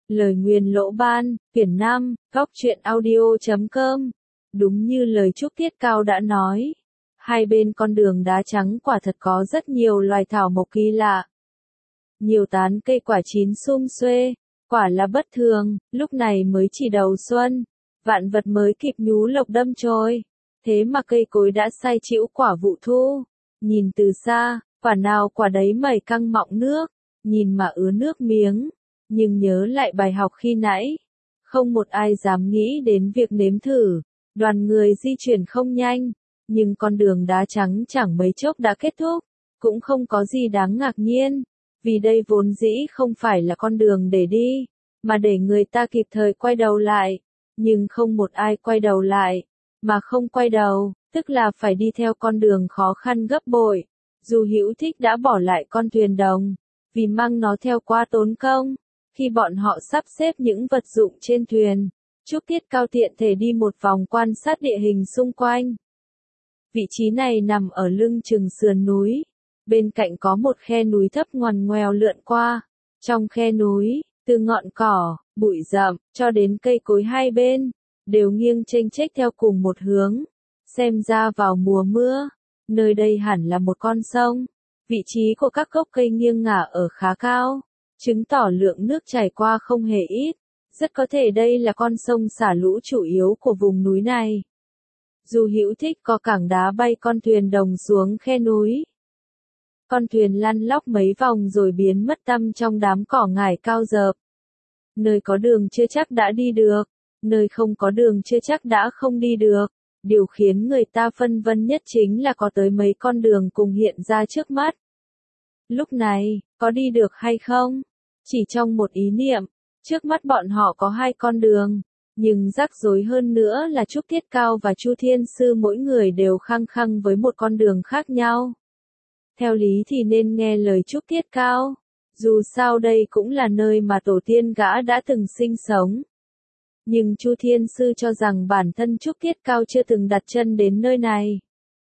Lời nguyền lỗ ban, quyển 5, góc truyện audio.com. Đúng như lời Trúc Tiết Cao đã nói, hai bên con đường đá trắng quả thật có rất nhiều loài thảo mộc kỳ lạ. Nhiều tán cây quả chín sum xuê, quả là bất thường, lúc này mới chỉ đầu xuân, vạn vật mới kịp nhú lộc đâm chồi. Thế mà cây cối đã sai chĩu quả vụ thu. Nhìn từ xa, quả nào quả đấy mẩy căng mọng nước, nhìn mà ứa nước miếng. Nhưng nhớ lại bài học khi nãy, không một ai dám nghĩ đến việc nếm thử. Đoàn người di chuyển không nhanh, nhưng con đường đá trắng chẳng mấy chốc đã kết thúc. Cũng không có gì đáng ngạc nhiên, vì đây vốn dĩ không phải là con đường để đi, mà để người ta kịp thời quay đầu lại. Nhưng không một ai quay đầu lại, mà không quay đầu, tức là phải đi theo con đường khó khăn gấp bội. Dù Hữu Thích đã bỏ lại con thuyền đồng, vì mang nó theo quá tốn công. Khi bọn họ sắp xếp những vật dụng trên thuyền, Trúc Tiết Cao tiện thể đi một vòng quan sát địa hình xung quanh. Vị trí này nằm ở lưng chừng sườn núi, bên cạnh có một khe núi thấp ngoằn ngoèo lượn qua. Trong khe núi, từ ngọn cỏ, bụi rậm, cho đến cây cối hai bên, đều nghiêng chênh chếch theo cùng một hướng. Xem ra vào mùa mưa, nơi đây hẳn là một con sông. Vị trí của các gốc cây nghiêng ngả ở khá cao, chứng tỏ lượng nước chảy qua không hề ít. Rất có thể đây là con sông xả lũ chủ yếu của vùng núi này. Dù Hữu Thích có cảng đá bay con thuyền đồng xuống khe núi. Con thuyền lăn lóc mấy vòng rồi biến mất tăm trong đám cỏ ngải cao rợp. Nơi có đường chưa chắc đã đi được, nơi không có đường chưa chắc đã không đi được. Điều khiến người ta phân vân nhất chính là có tới mấy con đường cùng hiện ra trước mắt. Lúc này, có đi được hay không? Chỉ trong một ý niệm, trước mắt bọn họ có hai con đường, nhưng rắc rối hơn nữa là Trúc Tiết Cao và Chu Thiên Sư mỗi người đều khăng khăng với một con đường khác nhau. Theo lý thì nên nghe lời Trúc Tiết Cao, dù sao đây cũng là nơi mà tổ tiên gã đã từng sinh sống. Nhưng Chu Thiên Sư cho rằng bản thân Trúc Tiết Cao chưa từng đặt chân đến nơi này.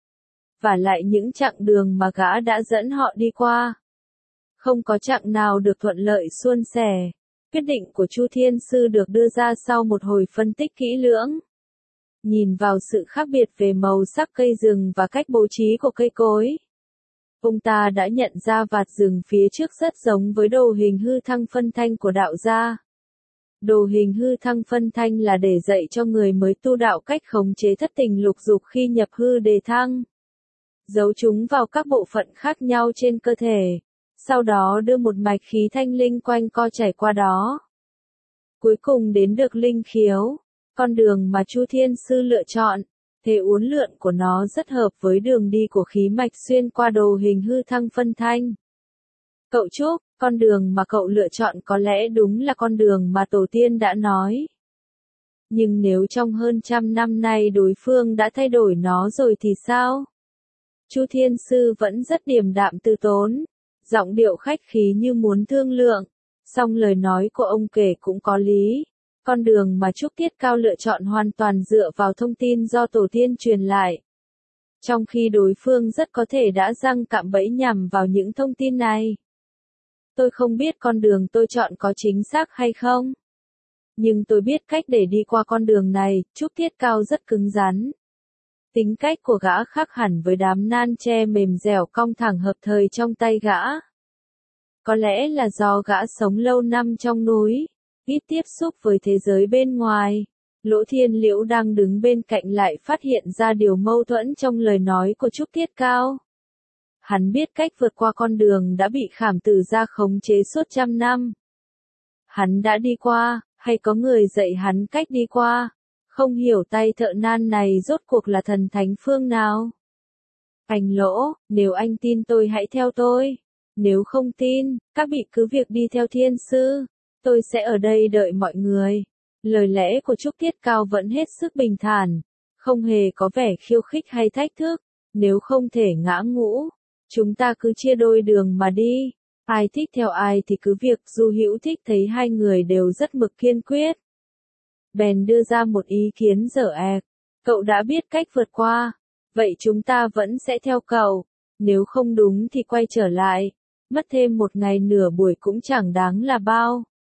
Và lại những chặng đường mà gã đã dẫn họ đi qua, không có chặng nào được thuận lợi suôn sẻ. Quyết định của Chu Thiên Sư được đưa ra sau một hồi phân tích kỹ lưỡng. Nhìn vào sự khác biệt về màu sắc cây rừng và cách bố trí của cây cối, ông ta đã nhận ra vạt rừng phía trước rất giống với đồ hình hư thăng phân thanh của đạo gia. Đồ hình hư thăng phân thanh là để dạy cho người mới tu đạo cách khống chế thất tình lục dục khi nhập hư đề thăng. Giấu chúng vào các bộ phận khác nhau trên cơ thể, sau đó đưa một mạch khí thanh linh quanh co chảy qua đó. Cuối cùng đến được linh khiếu, con đường mà Chu Thiên Sư lựa chọn. Thế uốn lượn của nó rất hợp với đường đi của khí mạch xuyên qua đồ hình hư thăng phân thanh. Cậu Trúc, con đường mà cậu lựa chọn có lẽ đúng là con đường mà tổ tiên đã nói. Nhưng nếu trong hơn 100 năm nay đối phương đã thay đổi nó rồi thì sao? Chu Thiên Sư vẫn rất điềm đạm từ tốn, giọng điệu khách khí như muốn thương lượng. Song lời nói của ông kể cũng có lý. Con đường mà Trúc Tiết Cao lựa chọn hoàn toàn dựa vào thông tin do tổ tiên truyền lại. Trong khi đối phương rất có thể đã giăng cạm bẫy nhằm vào những thông tin này. Tôi không biết con đường tôi chọn có chính xác hay không. Nhưng tôi biết cách để đi qua con đường này. Trúc Tiết Cao rất cứng rắn. Tính cách của gã khác hẳn với đám nan tre mềm dẻo cong thẳng hợp thời trong tay gã. Có lẽ là do gã sống lâu năm trong núi, ít tiếp xúc với thế giới bên ngoài. Lỗ Thiên Liễu đang đứng bên cạnh lại phát hiện ra điều mâu thuẫn trong lời nói của Trúc Tiết Cao. Hắn biết cách vượt qua con đường đã bị Khảm Tử gia khống chế suốt 100 năm. Hắn đã đi qua, hay có người dạy hắn cách đi qua. Không hiểu tay thợ nan này rốt cuộc là thần thánh phương nào. Anh Lỗ, nếu anh tin tôi hãy theo tôi. Nếu không tin, các vị cứ việc đi theo Thiên Sư. Tôi sẽ ở đây đợi mọi người. Lời lẽ của Trúc Tiết Cao vẫn hết sức bình thản, không hề có vẻ khiêu khích hay thách thức. Nếu không thể ngã ngũ, chúng ta cứ chia đôi đường mà đi. Ai thích theo ai thì cứ việc. Dù Hữu Thích thấy hai người đều rất mực kiên quyết, bèn đưa ra một ý kiến dở ẹc. Cậu đã biết cách vượt qua, vậy chúng ta vẫn sẽ theo cậu. Nếu không đúng thì quay trở lại. Mất thêm một ngày nửa buổi cũng chẳng đáng là bao.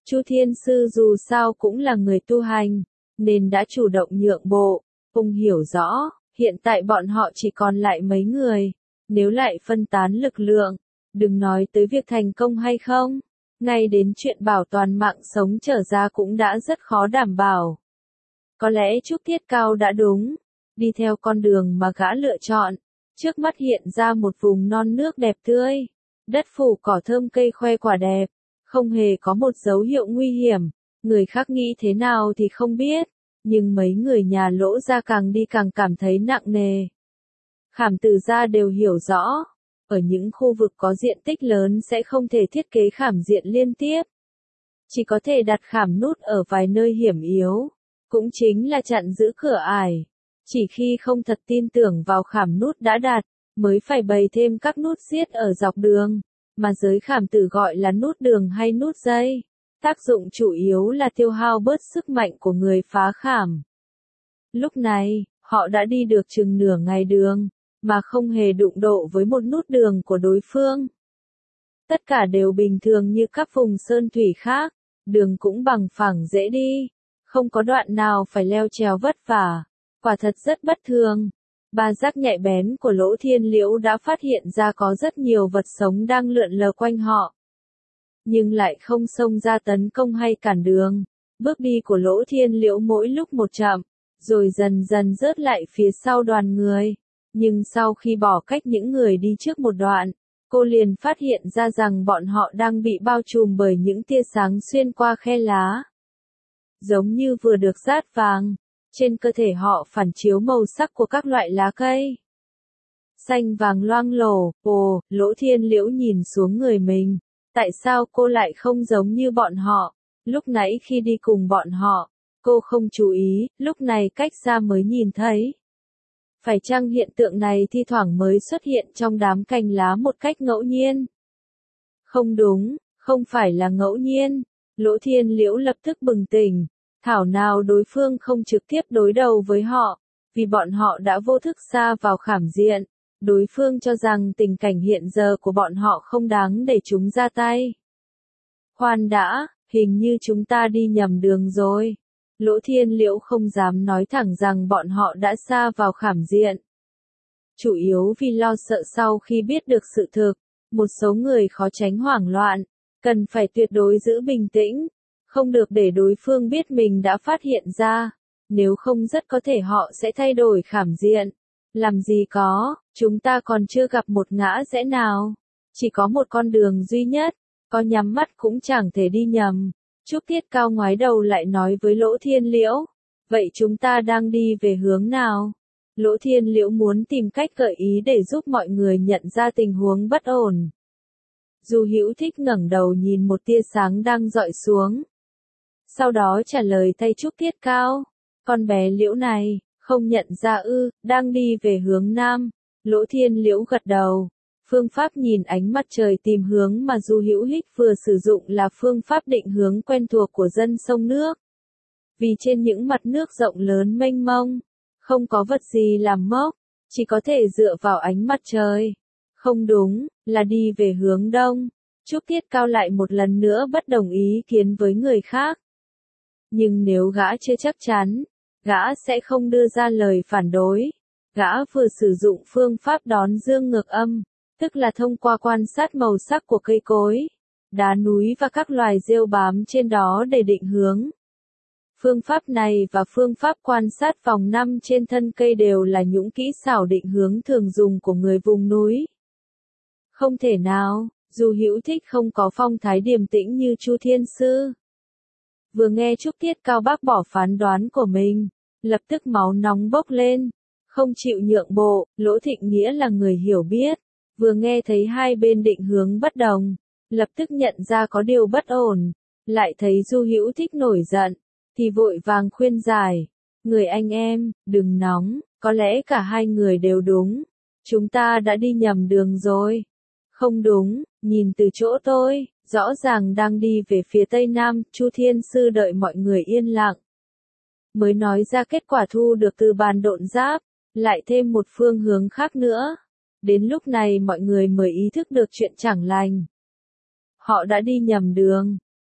Chu Thiên Sư dù sao cũng là người tu hành, nên đã chủ động nhượng bộ. Ông hiểu rõ, hiện tại bọn họ chỉ còn lại mấy người, nếu lại phân tán lực lượng, đừng nói tới việc thành công hay không, ngay đến chuyện bảo toàn mạng sống trở ra cũng đã rất khó đảm bảo. Có lẽ Trúc Tiết Cao đã đúng, đi theo con đường mà gã lựa chọn, trước mắt hiện ra một vùng non nước đẹp tươi, đất phủ cỏ thơm cây khoe quả đẹp, không hề có một dấu hiệu nguy hiểm, người khác nghĩ thế nào thì không biết, nhưng mấy người nhà Lỗ gia càng đi càng cảm thấy nặng nề. Khảm Tử gia đều hiểu rõ, ở những khu vực có diện tích lớn sẽ không thể thiết kế khảm diện liên tiếp. Chỉ có thể đặt khảm nút ở vài nơi hiểm yếu, cũng chính là chặn giữ cửa ải. Chỉ khi không thật tin tưởng vào khảm nút đã đặt, mới phải bày thêm các nút xiết ở dọc đường, mà giới khảm tử gọi là nút đường hay nút dây. Tác dụng chủ yếu là tiêu hao bớt sức mạnh của người phá khảm. Lúc này, họ đã đi được chừng nửa ngày đường, mà không hề đụng độ với một nút đường của đối phương. Tất cả đều bình thường như các vùng sơn thủy khác, đường cũng bằng phẳng dễ đi, không có đoạn nào phải leo trèo vất vả, quả thật rất bất thường. Ba giác nhạy bén của Lỗ Thiên Liễu đã phát hiện ra có rất nhiều vật sống đang lượn lờ quanh họ, nhưng lại không xông ra tấn công hay cản đường. Bước đi của Lỗ Thiên Liễu mỗi lúc một chậm, rồi dần dần rớt lại phía sau đoàn người. Nhưng sau khi bỏ cách những người đi trước một đoạn, cô liền phát hiện ra rằng bọn họ đang bị bao trùm bởi những tia sáng xuyên qua khe lá. Giống như vừa được rát vàng, trên cơ thể họ phản chiếu màu sắc của các loại lá cây. Xanh vàng loang lổ, Lỗ Thiên Liễu nhìn xuống người mình. Tại sao cô lại không giống như bọn họ? Lúc nãy khi đi cùng bọn họ, cô không chú ý, lúc này cách xa mới nhìn thấy. Phải chăng hiện tượng này thi thoảng mới xuất hiện trong đám cành lá một cách ngẫu nhiên? Không đúng, không phải là ngẫu nhiên. Lỗ Thiên Liễu lập tức bừng tỉnh, thảo nào đối phương không trực tiếp đối đầu với họ, vì bọn họ đã vô thức sa vào khảm diện. Đối phương cho rằng tình cảnh hiện giờ của bọn họ không đáng để chúng ra tay. Khoan đã, hình như chúng ta đi nhầm đường rồi. Lỗ Thiên Liễu không dám nói thẳng rằng bọn họ đã sa vào khảm diện. Chủ yếu vì lo sợ sau khi biết được sự thực, một số người khó tránh hoảng loạn, cần phải tuyệt đối giữ bình tĩnh, không được để đối phương biết mình đã phát hiện ra, nếu không rất có thể họ sẽ thay đổi khảm diện. Làm gì có, chúng ta còn chưa gặp một ngã rẽ nào, chỉ có một con đường duy nhất, có nhắm mắt cũng chẳng thể đi nhầm. Trúc Tiết Cao ngoái đầu lại nói với Lỗ Thiên Liễu, vậy chúng ta đang đi về hướng nào? Lỗ Thiên Liễu muốn tìm cách gợi ý để giúp mọi người nhận ra tình huống bất ổn. Du Hữu Thích ngẩng đầu nhìn một tia sáng đang dọi xuống. Sau đó trả lời thay Trúc Tiết Cao, con bé Liễu này, không nhận ra ư, đang đi về hướng nam. Lỗ Thiên Liễu gật đầu. Phương pháp nhìn ánh mặt trời tìm hướng mà Du Hữu Hích vừa sử dụng là phương pháp định hướng quen thuộc của dân sông nước. Vì trên những mặt nước rộng lớn mênh mông, không có vật gì làm mốc, chỉ có thể dựa vào ánh mặt trời. Không đúng, là đi về hướng đông. Trúc Tiết Cao lại một lần nữa bất đồng ý kiến với người khác. Nhưng nếu gã chưa chắc chắn, gã sẽ không đưa ra lời phản đối. Gã vừa sử dụng phương pháp đón dương ngược âm, tức là thông qua quan sát màu sắc của cây cối, đá núi và các loài rêu bám trên đó để định hướng. Phương pháp này và phương pháp quan sát vòng năm trên thân cây đều là những kỹ xảo định hướng thường dùng của người vùng núi. Không thể nào, Du Hữu Thích không có phong thái điềm tĩnh như Chu Thiên Sư. Vừa nghe Trúc Tiết Cao bác bỏ phán đoán của mình, lập tức máu nóng bốc lên, không chịu nhượng bộ. Lỗ Thịnh Nghĩa là người hiểu biết, vừa nghe thấy hai bên định hướng bất đồng, lập tức nhận ra có điều bất ổn, lại thấy Du Hữu Thích nổi giận, thì vội vàng khuyên giải, người anh em, đừng nóng, có lẽ cả hai người đều đúng, chúng ta đã đi nhầm đường rồi. Không đúng, nhìn từ chỗ tôi, rõ ràng đang đi về phía tây nam. Chu Thiên Sư đợi mọi người yên lặng, mới nói ra kết quả thu được từ bàn độn giáp, lại thêm một phương hướng khác nữa. Đến lúc này mọi người mới ý thức được chuyện chẳng lành. Họ đã đi nhầm đường.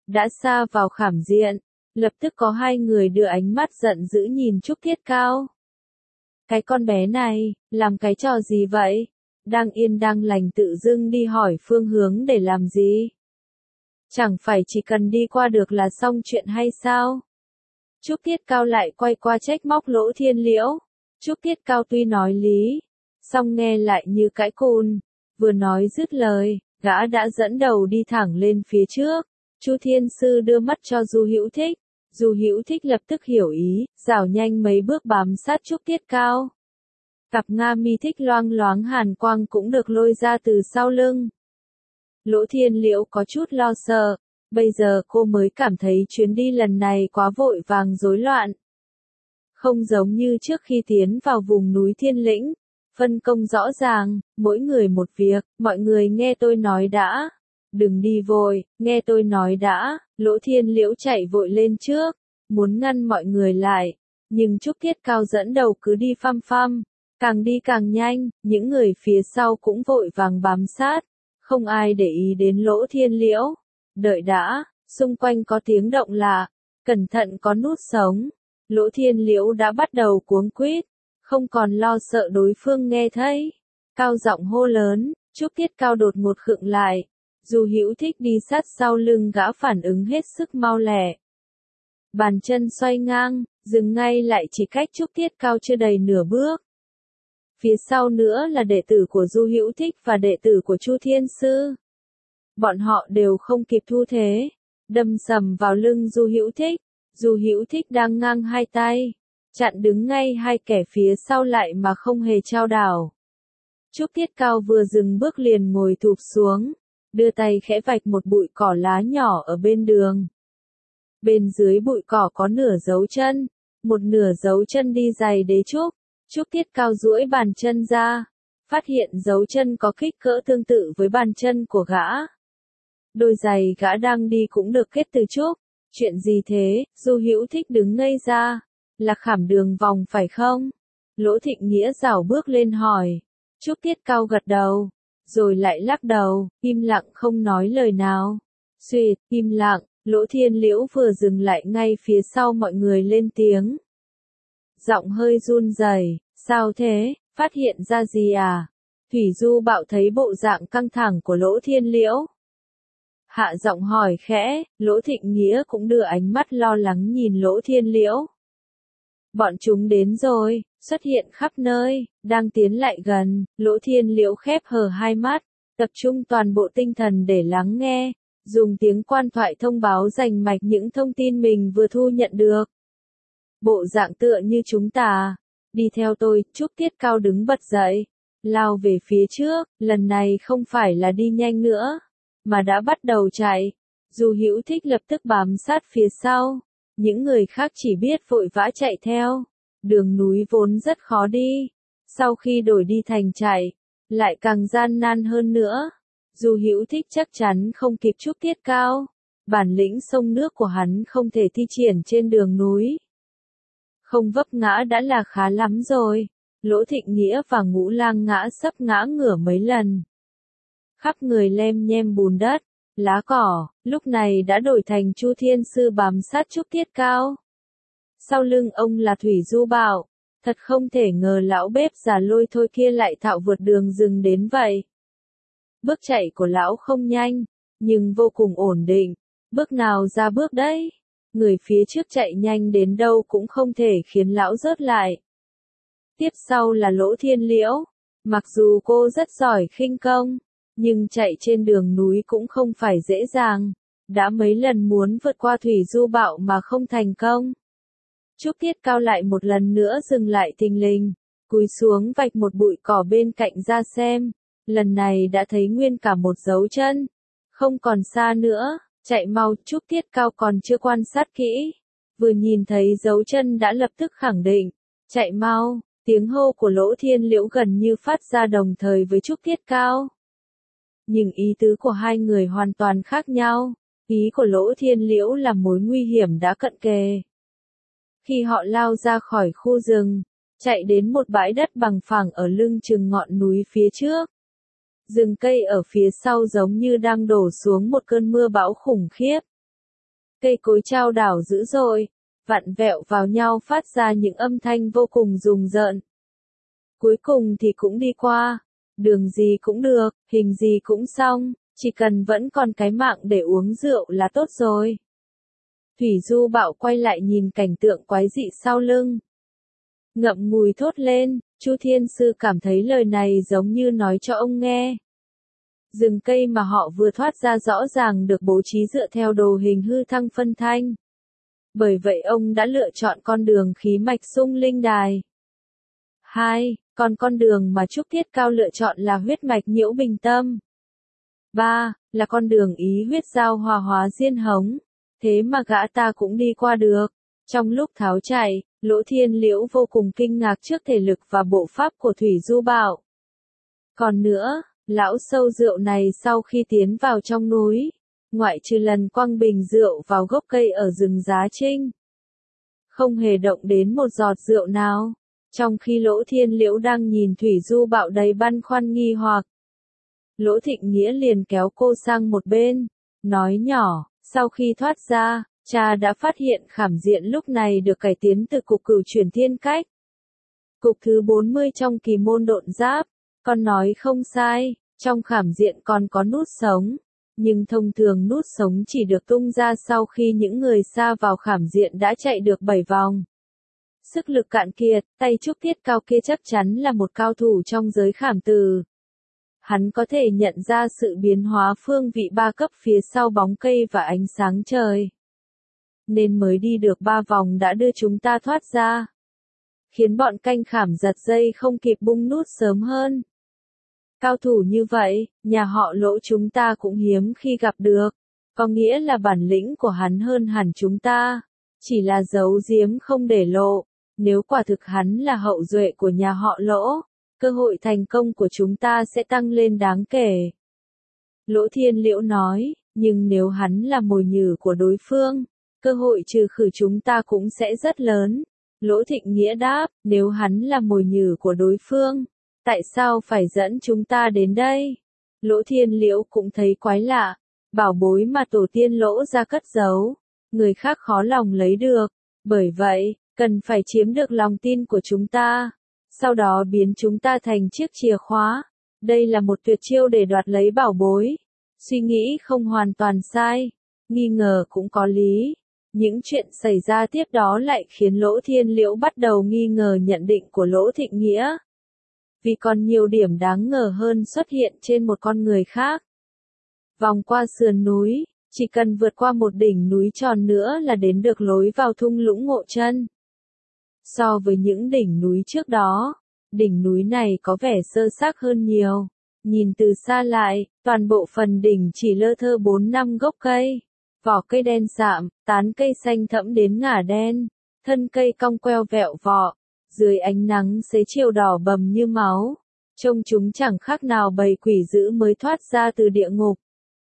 đã xa vào khảm diện. Lập tức có hai người đưa ánh mắt giận dữ nhìn Trúc Thiết Cao. Cái con bé này, làm cái trò gì vậy? Đang yên đang lành tự dưng đi hỏi phương hướng để làm gì? Chẳng phải chỉ cần đi qua được là xong chuyện hay sao? Trúc Thiết Cao lại quay qua trách móc Lỗ Thiên Liễu. Trúc Thiết Cao tuy nói lý, song nghe lại như cãi cùn. Vừa nói dứt lời, gã đã dẫn đầu đi thẳng lên phía trước. Chu Thiên Sư đưa mắt cho Du Hữu Thích. Du Hữu Thích lập tức hiểu ý, rảo nhanh mấy bước bám sát Trúc Thiết Cao. Cặp nga mi thích loang loáng hàn quang cũng được lôi ra từ sau lưng. Lỗ Thiên Liễu có chút lo sợ, bây giờ cô mới cảm thấy chuyến đi lần này quá vội vàng rối loạn. Không giống như trước khi tiến vào vùng núi Thiên Lĩnh, phân công rõ ràng, mỗi người một việc, mọi người nghe tôi nói đã. Đừng đi vội, nghe tôi nói đã. Lỗ Thiên Liễu chạy vội lên trước, muốn ngăn mọi người lại, nhưng Trúc Thiết Cao dẫn đầu cứ đi phăm phăm, càng đi càng nhanh, những người phía sau cũng vội vàng bám sát, không ai để ý đến Lỗ Thiên Liễu. Đợi đã, xung quanh có tiếng động lạ, cẩn thận có nút sống. Lỗ Thiên Liễu đã bắt đầu cuống quýt, không còn lo sợ đối phương nghe thấy. Cao giọng hô lớn, Trúc Thiết Cao đột ngột khựng lại. Du Hữu Thích đi sát sau lưng gã phản ứng hết sức mau lẹ. Bàn chân xoay ngang, dừng ngay lại chỉ cách Trúc Thiết Cao chưa đầy nửa bước. Phía sau nữa là đệ tử của Du Hữu Thích và đệ tử của Chu Thiên Sư. Bọn họ đều không kịp thu thế, đâm sầm vào lưng Du Hữu Thích. Du Hữu Thích đang ngang hai tay, chặn đứng ngay hai kẻ phía sau lại mà không hề chao đảo. Trúc Thiết Cao vừa dừng bước liền ngồi thụp xuống, đưa tay khẽ vạch một bụi cỏ lá nhỏ ở bên đường. Bên dưới bụi cỏ có nửa dấu chân, một nửa dấu chân đi giày đế trúc. Trúc Thiết Cao duỗi bàn chân ra, phát hiện dấu chân có kích cỡ tương tự với bàn chân của gã. Đôi giày gã đang đi cũng được kết từ trúc. Chuyện gì thế? Du Hữu Thích đứng ngây ra. Là khảm đường vòng phải không? Lỗ Thịnh Nghĩa rảo bước lên hỏi. Trúc Thiết Cao gật đầu, rồi lại lắc đầu, im lặng không nói lời nào. Xuyệt, im lặng, Lỗ Thiên Liễu vừa dừng lại ngay phía sau mọi người lên tiếng. Giọng hơi run rẩy, sao thế, phát hiện ra gì à? Thủy Du Bạo thấy bộ dạng căng thẳng của Lỗ Thiên Liễu. Hạ giọng hỏi khẽ, Lỗ Thịnh Nghĩa cũng đưa ánh mắt lo lắng nhìn Lỗ Thiên Liễu. Bọn chúng đến rồi, xuất hiện khắp nơi, đang tiến lại gần. Lỗ Thiên Liễu khép hờ hai mắt, tập trung toàn bộ tinh thần để lắng nghe, dùng tiếng quan thoại thông báo rành mạch những thông tin mình vừa thu nhận được. Bộ dạng tựa như chúng ta. Đi theo tôi. Trúc Thiết Cao đứng bật dậy, lao về phía trước, lần này không phải là đi nhanh nữa, mà đã bắt đầu chạy. Du Hữu Thích lập tức bám sát phía sau, những người khác chỉ biết vội vã chạy theo. Đường núi vốn rất khó đi, sau khi đổi đi thành chạy, lại càng gian nan hơn nữa. Du Hữu Thích chắc chắn không kịp Trúc Thiết Cao, bản lĩnh sông nước của hắn không thể thi triển trên đường núi. Không vấp ngã đã là khá lắm rồi. Lỗ Thịnh Nghĩa và Ngũ Lang ngã sấp ngã ngửa mấy lần. Khắp người lem nhem bùn đất, lá cỏ, lúc này đã đổi thành Chu Thiên Sư bám sát Trúc Thiết Cao. Sau lưng ông là Thủy Du Bạo, thật không thể ngờ lão bếp già Lôi Thôi kia lại thạo vượt đường rừng đến vậy. Bước chạy của lão không nhanh, nhưng vô cùng ổn định, bước nào ra bước đấy. Người phía trước chạy nhanh đến đâu cũng không thể khiến lão rớt lại. Tiếp sau là Lỗ Thiên Liễu, mặc dù cô rất giỏi khinh công, nhưng chạy trên đường núi cũng không phải dễ dàng, đã mấy lần muốn vượt qua Thủy Du Bạo mà không thành công. Trúc Thiết Cao lại một lần nữa dừng lại thình lình, cúi xuống vạch một bụi cỏ bên cạnh ra xem, lần này đã thấy nguyên cả một dấu chân, không còn xa nữa. Chạy mau. Trúc Thiết Cao còn chưa quan sát kỹ, vừa nhìn thấy dấu chân đã lập tức khẳng định. Chạy mau. Tiếng hô của Lỗ Thiên Liễu gần như phát ra đồng thời với Trúc Thiết Cao. Nhưng ý tứ của hai người hoàn toàn khác nhau. Ý của Lỗ Thiên Liễu là mối nguy hiểm đã cận kề. Khi họ lao ra khỏi khu rừng, chạy đến một bãi đất bằng phẳng ở lưng chừng ngọn núi phía trước. Rừng cây ở phía sau giống như đang đổ xuống một cơn mưa bão khủng khiếp. Cây cối chao đảo dữ dội, vặn vẹo vào nhau phát ra những âm thanh vô cùng rùng rợn. Cuối cùng thì cũng đi qua, đường gì cũng được, hình gì cũng xong, chỉ cần vẫn còn cái mạng để uống rượu là tốt rồi. Thủy Du Bạo quay lại nhìn cảnh tượng quái dị sau lưng. Ngậm ngùi thốt lên, Chu Thiên Sư cảm thấy lời này giống như nói cho ông nghe. Rừng cây mà họ vừa thoát ra rõ ràng được bố trí dựa theo đồ hình hư thăng phân thanh. Bởi vậy ông đã lựa chọn con đường khí mạch xung linh đài. 2. Còn con đường mà Trúc Thiết Cao lựa chọn là huyết mạch nhiễu bình tâm. 3. Là con đường ý huyết giao hòa hóa diên hống. Thế mà gã ta cũng đi qua được. Trong lúc tháo chạy, Lỗ Thiên Liễu vô cùng kinh ngạc trước thể lực và bộ pháp của Thủy Du Bạo. Còn nữa, lão sâu rượu này sau khi tiến vào trong núi, ngoại trừ lần quăng bình rượu vào gốc cây ở rừng Giá Trinh, không hề động đến một giọt rượu nào. Trong khi Lỗ Thiên Liễu đang nhìn Thủy Du Bạo đầy băn khoăn nghi hoặc, Lỗ Thịnh Nghĩa liền kéo cô sang một bên, nói nhỏ, sau khi thoát ra, cha đã phát hiện khảm diện lúc này được cải tiến từ cục Cửu Chuyển Thiên Cách. Cục thứ 40 trong kỳ môn độn giáp, con nói không sai, trong khảm diện còn có nút sống, nhưng thông thường nút sống chỉ được tung ra sau khi những người xa vào khảm diện đã chạy được 7 vòng. Sức lực cạn kiệt, tay Trúc Thiết Cao kia chắc chắn là một cao thủ trong giới khảm từ. Hắn có thể nhận ra sự biến hóa phương vị 3 cấp phía sau bóng cây và ánh sáng trời. Nên mới đi được 3 vòng đã đưa chúng ta thoát ra. Khiến bọn canh khảm giật dây không kịp bung nút sớm hơn. Cao thủ như vậy, nhà họ Lỗ chúng ta cũng hiếm khi gặp được. Có nghĩa là bản lĩnh của hắn hơn hẳn chúng ta. Chỉ là giấu giếm không để lộ. Nếu quả thực hắn là hậu duệ của nhà họ Lỗ, cơ hội thành công của chúng ta sẽ tăng lên đáng kể. Lỗ Thiên Liễu nói, nhưng nếu hắn là mồi nhử của đối phương, cơ hội trừ khử chúng ta cũng sẽ rất lớn. Lỗ Thịnh Nghĩa đáp, nếu hắn là mồi nhử của đối phương, tại sao phải dẫn chúng ta đến đây? Lỗ Thiên Liễu cũng thấy quái lạ, bảo bối mà tổ tiên Lỗ ra cất giấu, người khác khó lòng lấy được, bởi vậy, cần phải chiếm được lòng tin của chúng ta, sau đó biến chúng ta thành chiếc chìa khóa. Đây là một tuyệt chiêu để đoạt lấy bảo bối. Suy nghĩ không hoàn toàn sai, nghi ngờ cũng có lý. Những chuyện xảy ra tiếp đó lại khiến Lỗ Thiên Liễu bắt đầu nghi ngờ nhận định của Lỗ Thịnh Nghĩa. Vì còn nhiều điểm đáng ngờ hơn xuất hiện trên một con người khác. Vòng qua sườn núi, chỉ cần vượt qua một đỉnh núi tròn nữa là đến được lối vào thung lũng Ngộ Chân. So với những đỉnh núi trước đó, đỉnh núi này có vẻ sơ xác hơn nhiều. Nhìn từ xa lại, toàn bộ phần đỉnh chỉ lơ thơ 4-5 gốc cây. Vỏ cây đen sạm, tán cây xanh thẫm đến ngả đen, thân cây cong queo vẹo vọ, dưới ánh nắng xế chiều đỏ bầm như máu. Trông chúng chẳng khác nào bầy quỷ dữ mới thoát ra từ địa ngục.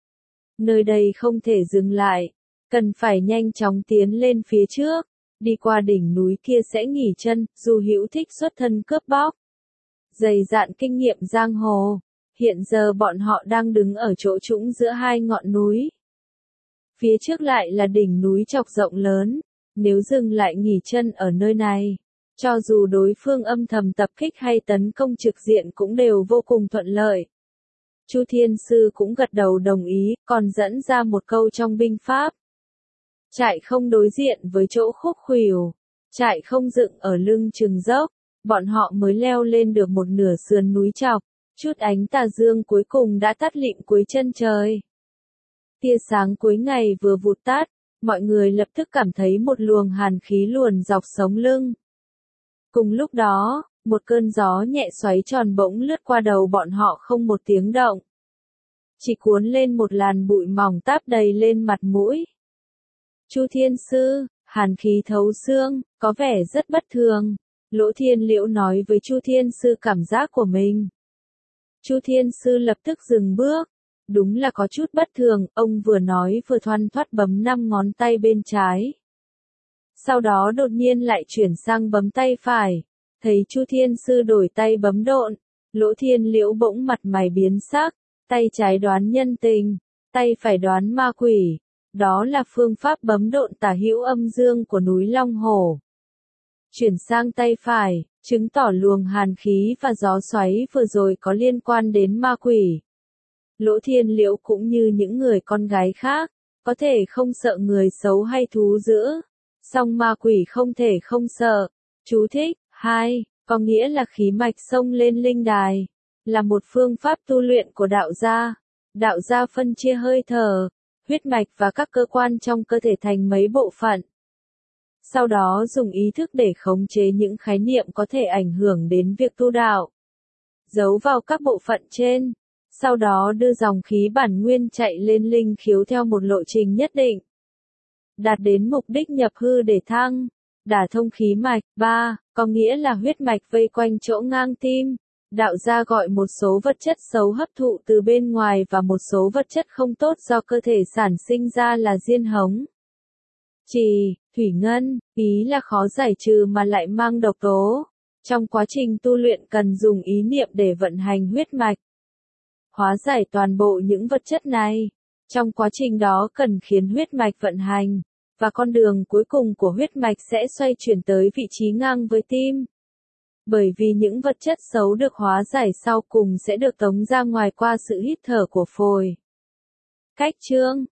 Nơi đây không thể dừng lại, cần phải nhanh chóng tiến lên phía trước. Đi qua đỉnh núi kia sẽ nghỉ chân, dù hữu thích xuất thân cướp bóc. Dày dạn kinh nghiệm giang hồ, hiện giờ bọn họ đang đứng ở chỗ trũng giữa hai ngọn núi. Phía trước lại là đỉnh núi chọc rộng lớn, nếu dừng lại nghỉ chân ở nơi này, cho dù đối phương âm thầm tập kích hay tấn công trực diện cũng đều vô cùng thuận lợi. Chu Thiên Sư cũng gật đầu đồng ý, còn dẫn ra một câu trong binh pháp. Trại không đối diện với chỗ khúc khuỷu, trại không dựng ở lưng chừng dốc, bọn họ mới leo lên được một nửa sườn núi chọc, chút ánh tà dương cuối cùng đã tắt lịm cuối chân trời. Tia sáng cuối ngày vừa vụt tắt, mọi người lập tức cảm thấy một luồng hàn khí luồn dọc sống lưng. Cùng lúc đó, một cơn gió nhẹ xoáy tròn bỗng lướt qua đầu bọn họ không một tiếng động. Chỉ cuốn lên một làn bụi mỏng táp đầy lên mặt mũi. Chu Thiên Sư, hàn khí thấu xương, có vẻ rất bất thường. Lỗ Thiên Liễu nói với Chu Thiên Sư cảm giác của mình. Chu Thiên Sư lập tức dừng bước. Đúng là có chút bất thường, ông vừa nói vừa thoăn thoắt bấm 5 ngón tay bên trái. Sau đó đột nhiên lại chuyển sang bấm tay phải. Thấy Chu Thiên Sư đổi tay bấm độn, Lỗ Thiên Liễu bỗng mặt mày biến sắc, tay trái đoán nhân tình, tay phải đoán ma quỷ. Đó là phương pháp bấm độn tả hữu âm dương của núi Long Hổ. Chuyển sang tay phải, chứng tỏ luồng hàn khí và gió xoáy vừa rồi có liên quan đến ma quỷ. Lỗ Thiên Liễu cũng như những người con gái khác, có thể không sợ người xấu hay thú dữ, song ma quỷ không thể không sợ. Chú thích 2, có nghĩa là khí mạch xông lên linh đài, là một phương pháp tu luyện của đạo gia. Đạo gia phân chia hơi thở, huyết mạch và các cơ quan trong cơ thể thành mấy bộ phận. Sau đó dùng ý thức để khống chế những khái niệm có thể ảnh hưởng đến việc tu đạo. Giấu vào các bộ phận trên. Sau đó đưa dòng khí bản nguyên chạy lên linh khiếu theo một lộ trình nhất định. Đạt đến mục đích nhập hư để thăng, đả thông khí mạch. 3, có nghĩa là huyết mạch vây quanh chỗ ngang tim. Đạo gia gọi một số vật chất xấu hấp thụ từ bên ngoài và một số vật chất không tốt do cơ thể sản sinh ra là diên hống. Trì, thủy ngân, ý là khó giải trừ mà lại mang độc tố. Trong quá trình tu luyện cần dùng ý niệm để vận hành huyết mạch. Hóa giải toàn bộ những vật chất này. Trong quá trình đó cần khiến huyết mạch vận hành, và con đường cuối cùng của huyết mạch sẽ xoay chuyển tới vị trí ngang với tim. Bởi vì những vật chất xấu được hóa giải sau cùng sẽ được tống ra ngoài qua sự hít thở của phổi. Cách chương